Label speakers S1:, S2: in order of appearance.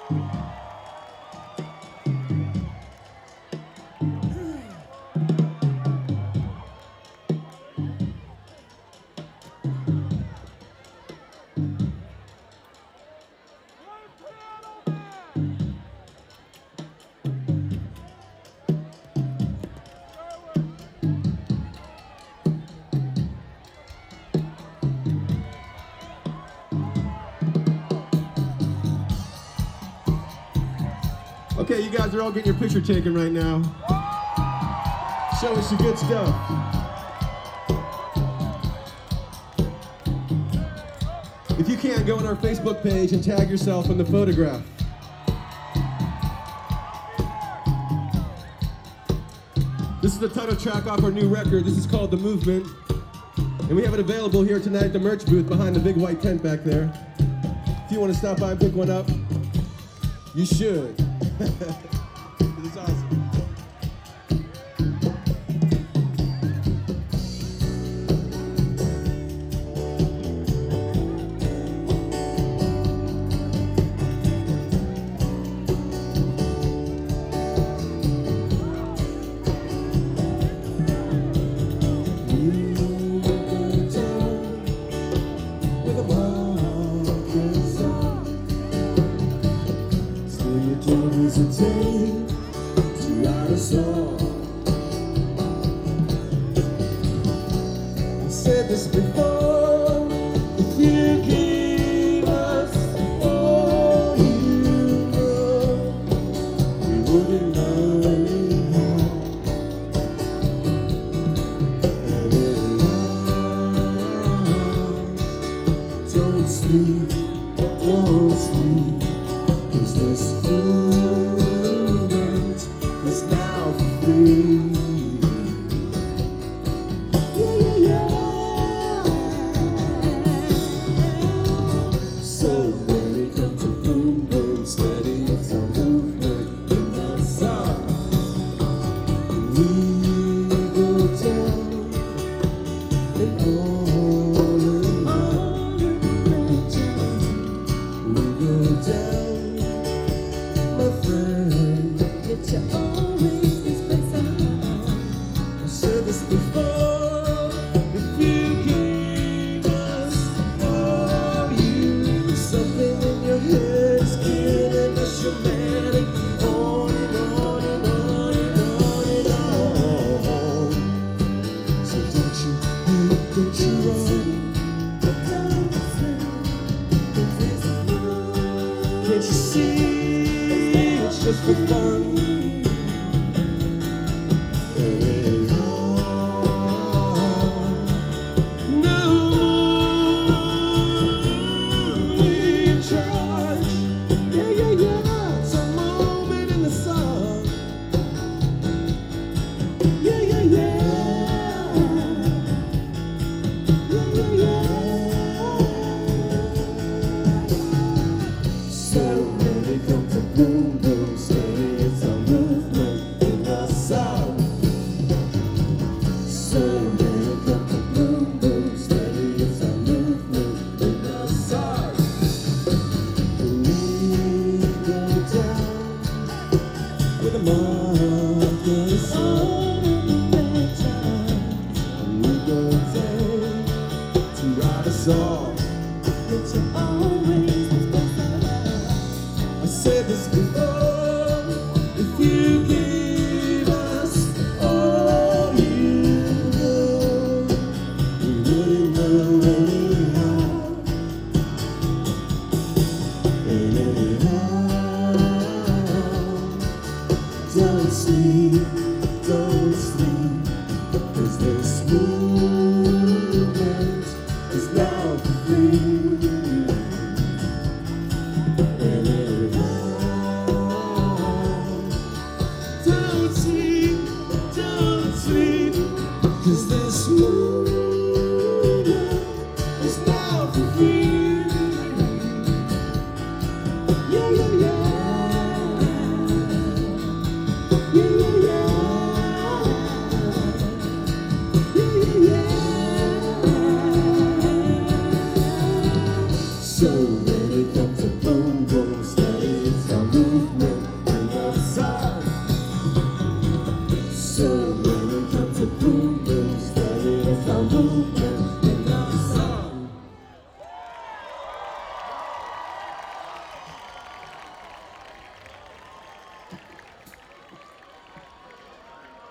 S1: Okay, you guys are all getting your picture taken right now. Show us your good stuff. If you can't, go on our Facebook page and tag yourself in the photograph. This is the title track off our new record. This is called The Movement. And we have it available here tonight at the merch booth behind the big white tent back there. If you want to stop by and pick one up, you should. This is awesome.
S2: Hesitate to write a song. I said this before. If you gave us all you know, we wouldn't know anyhow. And anyhow, don't sleep, don't sleep. Is this movement is now free? Yeah, yeah, yeah. So when we come to boom boom, steady it's a movement in the sun. We go down and on we go down. My friend, it's always this place I said this before. If you gave us all you, something in your head is killing us dramatic. On and on and on and on and on. So don't you run. Can't you see? It's just for fun. No, we in charge. Yeah, yeah, yeah. It's a moment in the sun. Yeah, yeah, yeah. Yeah, yeah, yeah. So when we come to boom boom, steady it's a movement in the sun. So when we come to boom boom, steady it's a movement in the sun. We go down with a marvelous sun. We go down to write a song. It's always the best. I said this before. If you gave us all you know, we wouldn't know anyhow. And anyhow, don't sleep, 'cause this movement is now free. Cause this movement is now free. Yeah, yeah, yeah. Yeah, yeah, yeah. Yeah, yeah, yeah. So when it comes to boom boom, steady it's on. So when it comes to boom boom, steady as our movement.